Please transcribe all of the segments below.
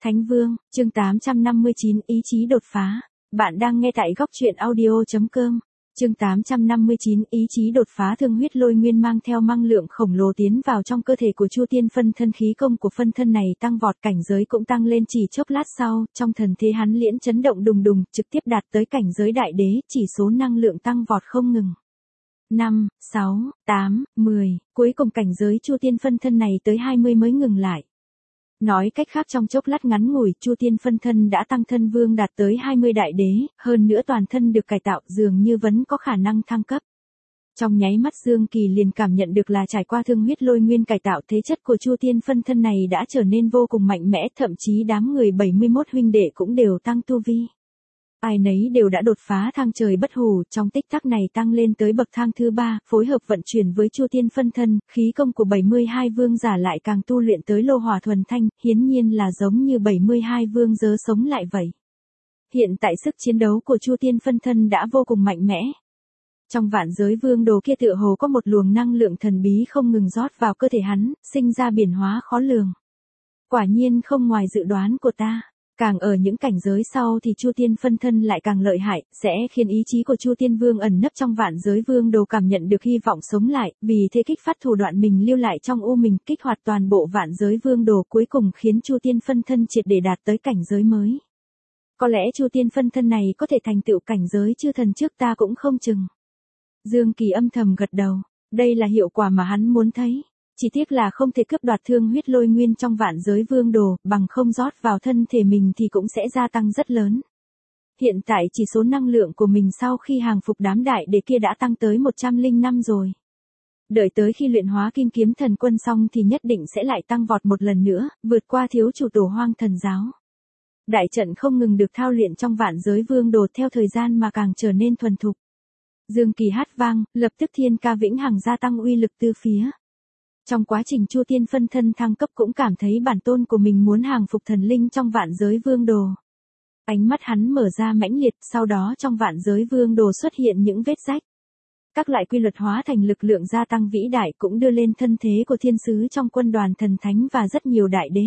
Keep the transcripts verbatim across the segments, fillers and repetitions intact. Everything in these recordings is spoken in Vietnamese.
Thánh Vương, chương tám trăm năm mươi chín, ý chí đột phá. Bạn đang nghe tại góc truyện audio.com. Chương tám trăm năm mươi chín, ý chí đột phá. Thương huyết lôi nguyên mang theo năng lượng khổng lồ tiến vào trong cơ thể của Chu Tiên phân thân, khí công của phân thân này tăng vọt, cảnh giới cũng tăng lên chỉ chốc lát sau, trong thần thế hắn liễn chấn động đùng đùng, trực tiếp đạt tới cảnh giới đại đế, chỉ số năng lượng tăng vọt không ngừng. năm, sáu, tám, mười, cuối cùng cảnh giới Chu Tiên phân thân này tới hai mươi mới ngừng lại. Nói cách khác, trong chốc lát ngắn ngủi, Chu Tiên phân thân đã tăng thân vương đạt tới hai mươi đại đế, hơn nữa toàn thân được cải tạo, dường như vẫn có khả năng thăng cấp. Trong nháy mắt Dương Kỳ liền cảm nhận được là trải qua thương huyết lôi nguyên cải tạo, thế chất của Chu Tiên phân thân này đã trở nên vô cùng mạnh mẽ, thậm chí đám người bảy mươi mốt huynh đệ cũng đều tăng tu vi. Ai nấy đều đã đột phá thang trời bất hủ, trong tích tắc này tăng lên tới bậc thang thứ ba, phối hợp vận chuyển với Chu Tiên phân thân, khí công của bảy mươi hai vương giả lại càng tu luyện tới lô hỏa thuần thanh, hiển nhiên là giống như bảy mươi hai vương giới sống lại vậy. Hiện tại sức chiến đấu của Chu Tiên phân thân đã vô cùng mạnh mẽ. Trong vạn giới vương đồ kia tựa hồ có một luồng năng lượng thần bí không ngừng rót vào cơ thể hắn, sinh ra biến hóa khó lường. Quả nhiên không ngoài dự đoán của ta. Càng ở những cảnh giới sau thì Chu Tiên phân thân lại càng lợi hại, sẽ khiến ý chí của Chu Tiên vương ẩn nấp trong vạn giới vương đồ cảm nhận được hy vọng sống lại, vì thế kích phát thủ đoạn mình lưu lại trong u mình, kích hoạt toàn bộ vạn giới vương đồ, cuối cùng khiến Chu Tiên phân thân triệt để đạt tới cảnh giới mới. Có lẽ Chu Tiên phân thân này có thể thành tựu cảnh giới chư thần trước ta cũng không chừng. Dương Kỳ âm thầm gật đầu, đây là hiệu quả mà hắn muốn thấy. Chỉ tiếc là không thể cướp đoạt thương huyết lôi nguyên trong vạn giới vương đồ, bằng không rót vào thân thể mình thì cũng sẽ gia tăng rất lớn. Hiện tại chỉ số năng lượng của mình sau khi hàng phục đám đại đế kia đã tăng tới một trăm lẻ năm rồi. Đợi tới khi luyện hóa kim kiếm thần quân xong thì nhất định sẽ lại tăng vọt một lần nữa, vượt qua thiếu chủ tổ hoang thần giáo. Đại trận không ngừng được thao luyện trong vạn giới vương đồ, theo thời gian mà càng trở nên thuần thục. Dương Kỳ hát vang, lập tức thiên ca vĩnh hằng gia tăng uy lực từ phía. Trong quá trình Chu Tiên phân thân thăng cấp cũng cảm thấy bản tôn của mình muốn hàng phục thần linh trong vạn giới vương đồ. Ánh mắt hắn mở ra mãnh liệt, sau đó trong vạn giới vương đồ xuất hiện những vết rách. Các loại quy luật hóa thành lực lượng gia tăng vĩ đại cũng đưa lên thân thế của thiên sứ trong quân đoàn thần thánh và rất nhiều đại đế.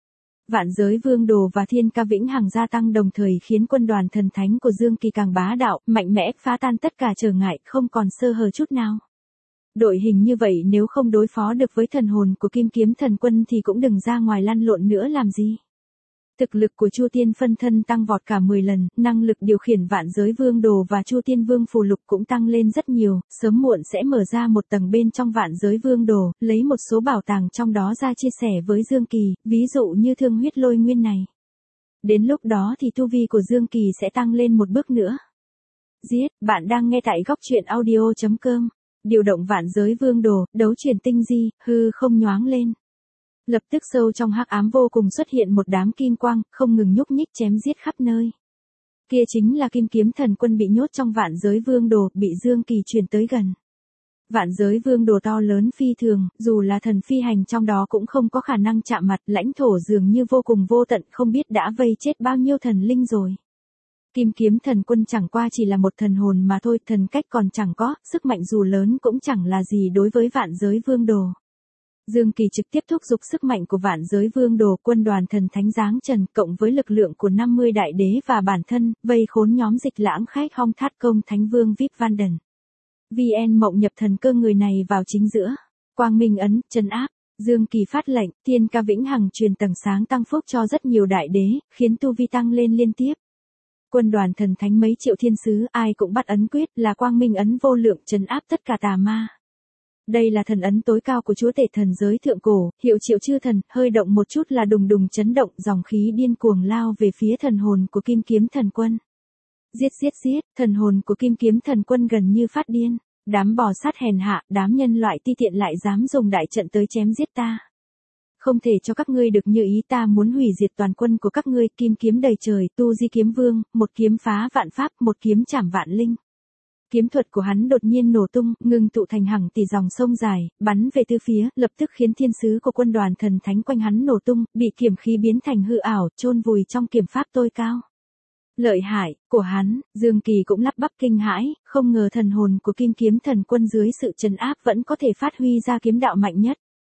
Vạn giới vương đồ và thiên ca vĩnh hằng gia tăng đồng thời khiến quân đoàn thần thánh của Dương Kỳ càng bá đạo, mạnh mẽ, phá tan tất cả trở ngại, không còn sơ hở chút nào. Đội hình như vậy nếu không đối phó được với thần hồn của kim kiếm thần quân thì cũng đừng ra ngoài lăn lộn nữa làm gì. Thực lực của Chu Tiên phân thân tăng vọt cả mười lần, năng lực điều khiển vạn giới vương đồ và Chu Tiên vương phù lục cũng tăng lên rất nhiều, sớm muộn sẽ mở ra một tầng bên trong vạn giới vương đồ, lấy một số bảo tàng trong đó ra chia sẻ với Dương Kỳ, ví dụ như thương huyết lôi nguyên này. Đến lúc đó thì tu vi của Dương Kỳ sẽ tăng lên một bước nữa. Giết, bạn đang nghe tại góc truyện audio.com. Điều động vạn giới vương đồ, đấu chuyển tinh di, hư không nhoáng lên. Lập tức sâu trong hắc ám vô cùng xuất hiện một đám kim quang, không ngừng nhúc nhích chém giết khắp nơi. Kia chính là kim kiếm thần quân bị nhốt trong vạn giới vương đồ, bị Dương Kỳ truyền tới gần. Vạn giới vương đồ to lớn phi thường, dù là thần phi hành trong đó cũng không có khả năng chạm mặt, lãnh thổ dường như vô cùng vô tận, không biết đã vây chết bao nhiêu thần linh rồi. Kim kiếm thần quân chẳng qua chỉ là một thần hồn mà thôi, thần cách còn chẳng có, sức mạnh dù lớn cũng chẳng là gì đối với vạn giới vương đồ. Dương Kỳ trực tiếp thúc giục sức mạnh của vạn giới vương đồ, quân đoàn thần thánh giáng trần, cộng với lực lượng của năm mươi đại đế và bản thân, vây khốn nhóm dịch lãng khách hong thát công thánh vương vê i pê Vanden. vê en mộng nhập thần cơ người này vào chính giữa. Quang minh ấn, trấn áp. Dương Kỳ phát lệnh, thiên ca vĩnh hằng truyền tầng sáng tăng phúc cho rất nhiều đại đế, khiến tu vi tăng lên liên tiếp. Quân đoàn thần thánh mấy triệu thiên sứ, ai cũng bắt ấn quyết là quang minh ấn vô lượng trấn áp tất cả tà ma. Đây là thần ấn tối cao của chúa tể thần giới thượng cổ, hiệu triệu chư thần, hơi động một chút là đùng đùng chấn động, dòng khí điên cuồng lao về phía thần hồn của kim kiếm thần quân. Giết giết giết, thần hồn của kim kiếm thần quân gần như phát điên. Đám bò sát hèn hạ, đám nhân loại ti tiện lại dám dùng đại trận tới chém giết ta. Không thể cho các ngươi được như ý, ta muốn hủy diệt toàn quân của các ngươi, kim kiếm đầy trời, tu di kiếm vương, một kiếm phá vạn pháp, một kiếm chảm vạn linh. Kiếm thuật của hắn đột nhiên nổ tung, ngừng tụ thành hàng tỷ dòng sông dài, bắn về tứ phía, lập tức khiến thiên sứ của quân đoàn thần thánh quanh hắn nổ tung, bị kiếm khí biến thành hư ảo, chôn vùi trong kiếm pháp tối cao. Lợi hại của hắn, Dương Kỳ cũng lắp bắp kinh hãi, không ngờ thần hồn của kim kiếm thần quân dưới sự trấn áp vẫn có thể phát huy ra kiếm đạo mạnh nhất.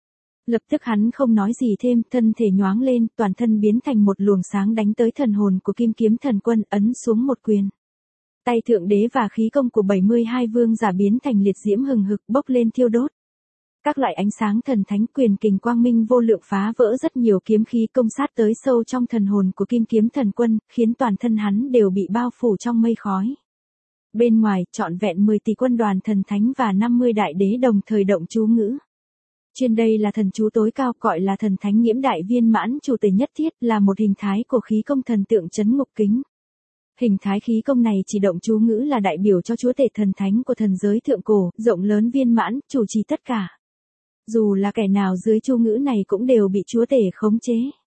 Lập tức hắn không nói gì thêm, thân thể nhoáng lên, toàn thân biến thành một luồng sáng đánh tới thần hồn của Kim Kiếm Thần Quân, ấn xuống một quyền. Tay thượng đế và khí công của bảy mươi hai vương giả biến thành liệt diễm hừng hực bốc lên thiêu đốt. Các loại ánh sáng thần thánh quyền kình quang minh vô lượng phá vỡ rất nhiều kiếm khí công sát tới sâu trong thần hồn của Kim Kiếm Thần Quân, khiến toàn thân hắn đều bị bao phủ trong mây khói. Bên ngoài, trọn vẹn mười tỷ quân đoàn thần thánh và năm mươi đại đế đồng thời động chú ngữ. Trên đây là thần chú tối cao gọi là thần thánh nghiễm đại viên mãn chủ tề nhất thiết, là một hình thái của khí công thần tượng chấn ngục kính. Hình thái khí công này chỉ động chú ngữ là đại biểu cho chúa tể thần thánh của thần giới thượng cổ, rộng lớn viên mãn, chủ trì tất cả. Dù là kẻ nào dưới chú ngữ này cũng đều bị chúa tể khống chế.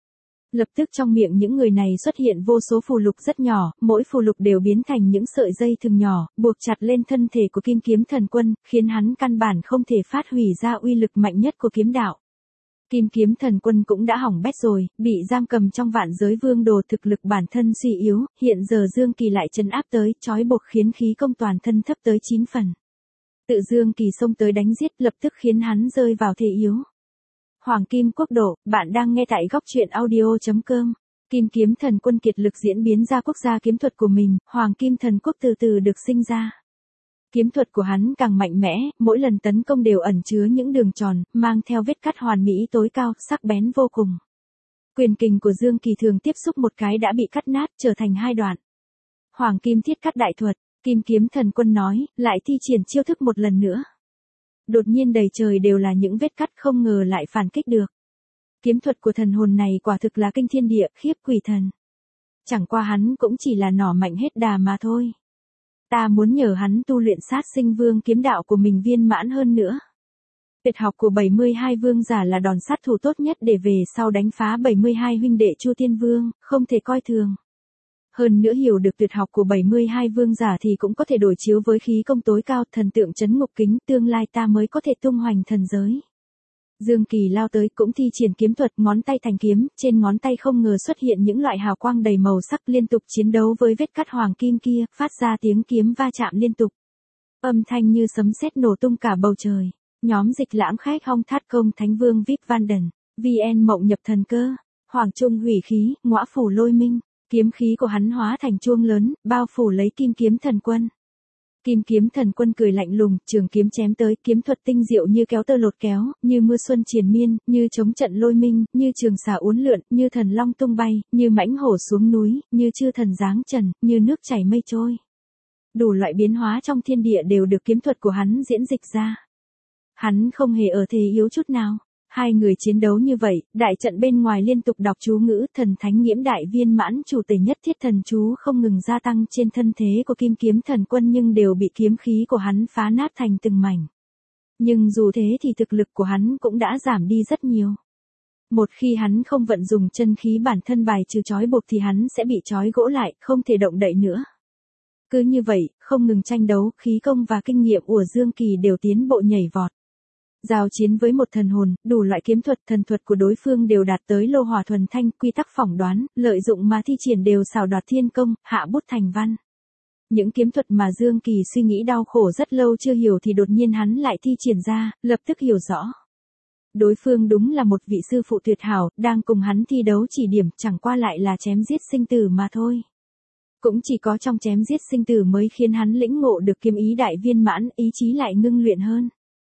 Lập tức trong miệng những người này xuất hiện vô số phù lục rất nhỏ, mỗi phù lục đều biến thành những sợi dây thừng nhỏ, buộc chặt lên thân thể của Kim Kiếm Thần Quân, khiến hắn căn bản không thể phát huy ra uy lực mạnh nhất của kiếm đạo. Kim Kiếm Thần Quân cũng đã hỏng bét rồi, bị giam cầm trong vạn giới vương đồ, thực lực bản thân suy yếu, hiện giờ Dương Kỳ lại trấn áp tới, trói buộc khiến khí công toàn thân thấp tới chín phần. Tự Dương Kỳ xông tới đánh giết, lập tức khiến hắn rơi vào thế yếu. Hoàng Kim Quốc độ, bạn đang nghe tại góc truyện audio chấm com. Kim Kiếm Thần Quân kiệt lực diễn biến ra quốc gia kiếm thuật của mình, Hoàng Kim Thần Quốc từ từ được sinh ra. Kiếm thuật của hắn càng mạnh mẽ, mỗi lần tấn công đều ẩn chứa những đường tròn, mang theo vết cắt hoàn mỹ tối cao, sắc bén vô cùng. Quyền kình của Dương Kỳ thường tiếp xúc một cái đã bị cắt nát, trở thành hai đoạn. Hoàng Kim Thiết Cắt Đại Thuật, Kim Kiếm Thần Quân nói, lại thi triển chiêu thức một lần nữa. Đột nhiên đầy trời đều là những vết cắt, không ngờ lại phản kích được. Kiếm thuật của thần hồn này quả thực là kinh thiên địa, khiếp quỷ thần. Chẳng qua hắn cũng chỉ là nỏ mạnh hết đà mà thôi. Ta muốn nhờ hắn tu luyện sát sinh vương kiếm đạo của mình viên mãn hơn nữa. Tuyệt học của bảy mươi hai vương giả là đòn sát thủ tốt nhất để về sau đánh phá bảy mươi hai huynh đệ Chu Tiên Vương, không thể coi thường. Hơn nữa hiểu được tuyệt học của bảy mươi hai vương giả thì cũng có thể đối chiếu với khí công tối cao, thần tượng chấn ngục kính, tương lai ta mới có thể tung hoành thần giới. Dương Kỳ lao tới cũng thi triển kiếm thuật, ngón tay thành kiếm, trên ngón tay không ngờ xuất hiện những loại hào quang đầy màu sắc, liên tục chiến đấu với vết cắt hoàng kim kia, phát ra tiếng kiếm va chạm liên tục. Âm thanh như sấm sét nổ tung cả bầu trời. Nhóm Dịch Lãng Khách Hong Thát Công Thánh Vương Vip Van Đần, vê en Mộng Nhập Thần Cơ, Hoàng Trung Hủy Khí, Ngõa Phủ Lôi Minh, kiếm khí của hắn hóa thành chuông lớn, bao phủ lấy Kim Kiếm Thần Quân. Kim Kiếm Thần Quân cười lạnh lùng, trường kiếm chém tới, kiếm thuật tinh diệu như kéo tơ lột kéo, như mưa xuân triền miên, như chống trận lôi minh, như trường xà uốn lượn, như thần long tung bay, như mãnh hổ xuống núi, như chư thần giáng trần, như nước chảy mây trôi. Đủ loại biến hóa trong thiên địa đều được kiếm thuật của hắn diễn dịch ra. Hắn không hề ở thế yếu chút nào. Hai người chiến đấu như vậy, đại trận bên ngoài liên tục đọc chú ngữ, thần thánh nghiễm đại viên mãn chủ tể nhất thiết thần chú không ngừng gia tăng trên thân thế của Kim Kiếm Thần Quân, nhưng đều bị kiếm khí của hắn phá nát thành từng mảnh. Nhưng dù thế thì thực lực của hắn cũng đã giảm đi rất nhiều. Một khi hắn không vận dùng chân khí bản thân bài trừ trói buộc thì hắn sẽ bị trói gỗ lại, không thể động đậy nữa. Cứ như vậy, không ngừng tranh đấu, khí công và kinh nghiệm của Dương Kỳ đều tiến bộ nhảy vọt. Giao chiến với một thần hồn, đủ loại kiếm thuật, thần thuật của đối phương đều đạt tới lô hỏa thuần thanh, quy tắc phỏng đoán, lợi dụng mà thi triển đều xảo đoạt thiên công, hạ bút thành văn. Những kiếm thuật mà Dương Kỳ suy nghĩ đau khổ rất lâu chưa hiểu thì đột nhiên hắn lại thi triển ra, lập tức hiểu rõ. Đối phương đúng là một vị sư phụ tuyệt hảo, đang cùng hắn thi đấu chỉ điểm, chẳng qua lại là chém giết sinh tử mà thôi. Cũng chỉ có trong chém giết sinh tử mới khiến hắn lĩnh ngộ được kiếm ý đại viên mãn, ý chí lại ngưng luyện hơn.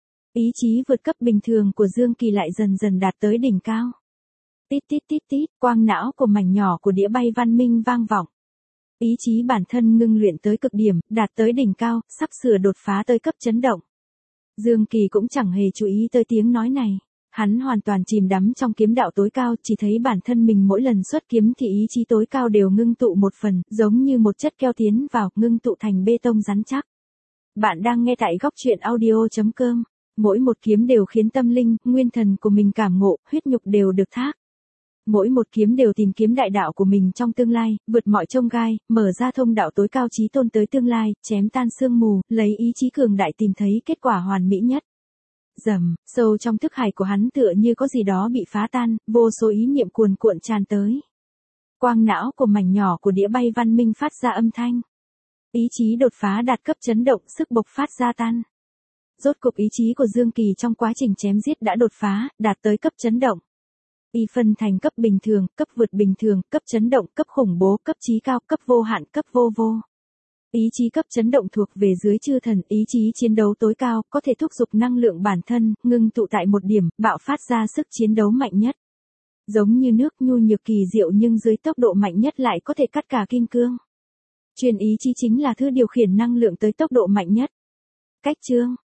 Ý chí vượt cấp bình thường của Dương Kỳ lại dần dần đạt tới đỉnh cao. Tít tít tít tít, quang não của mảnh nhỏ của đĩa bay văn minh vang vọng. Ý chí bản thân ngưng luyện tới cực điểm, đạt tới đỉnh cao, sắp sửa đột phá tới cấp chấn động. Dương Kỳ cũng chẳng hề chú ý tới tiếng nói này. Hắn hoàn toàn chìm đắm trong kiếm đạo tối cao, chỉ thấy bản thân mình mỗi lần xuất kiếm thì ý chí tối cao đều ngưng tụ một phần, giống như một chất keo tiến vào, ngưng tụ thành bê tông rắn chắc. Bạn đang nghe tại góc truyện audio chấm com. Mỗi một kiếm đều khiến tâm linh, nguyên thần của mình cảm ngộ, huyết nhục đều được thác. Mỗi một kiếm đều tìm kiếm đại đạo của mình trong tương lai, vượt mọi chông gai, mở ra thông đạo tối cao chí tôn tới tương lai, chém tan sương mù, lấy ý chí cường đại tìm thấy kết quả hoàn mỹ nhất. Rầm, sâu trong thức hải của hắn tựa như có gì đó bị phá tan, vô số ý niệm cuồn cuộn tràn tới. Quang não của mảnh nhỏ của đĩa bay văn minh phát ra âm thanh. Ý chí đột phá đạt cấp chấn động, sức bộc phát gia tan. Rốt cục ý chí của Dương Kỳ trong quá trình chém giết đã đột phá, đạt tới cấp chấn động. Y phân thành cấp bình thường, cấp vượt bình thường, cấp chấn động, cấp khủng bố, cấp chí cao, cấp vô hạn, cấp vô vô. Ý chí cấp chấn động thuộc về dưới chư thần, ý chí chiến đấu tối cao, có thể thúc giục năng lượng bản thân, ngưng tụ tại một điểm, bạo phát ra sức chiến đấu mạnh nhất. Giống như nước nhu nhược kỳ diệu nhưng dưới tốc độ mạnh nhất lại có thể cắt cả kim cương. Truyền ý chí chính là thứ điều khiển năng lượng tới tốc độ mạnh nhất. Cách chương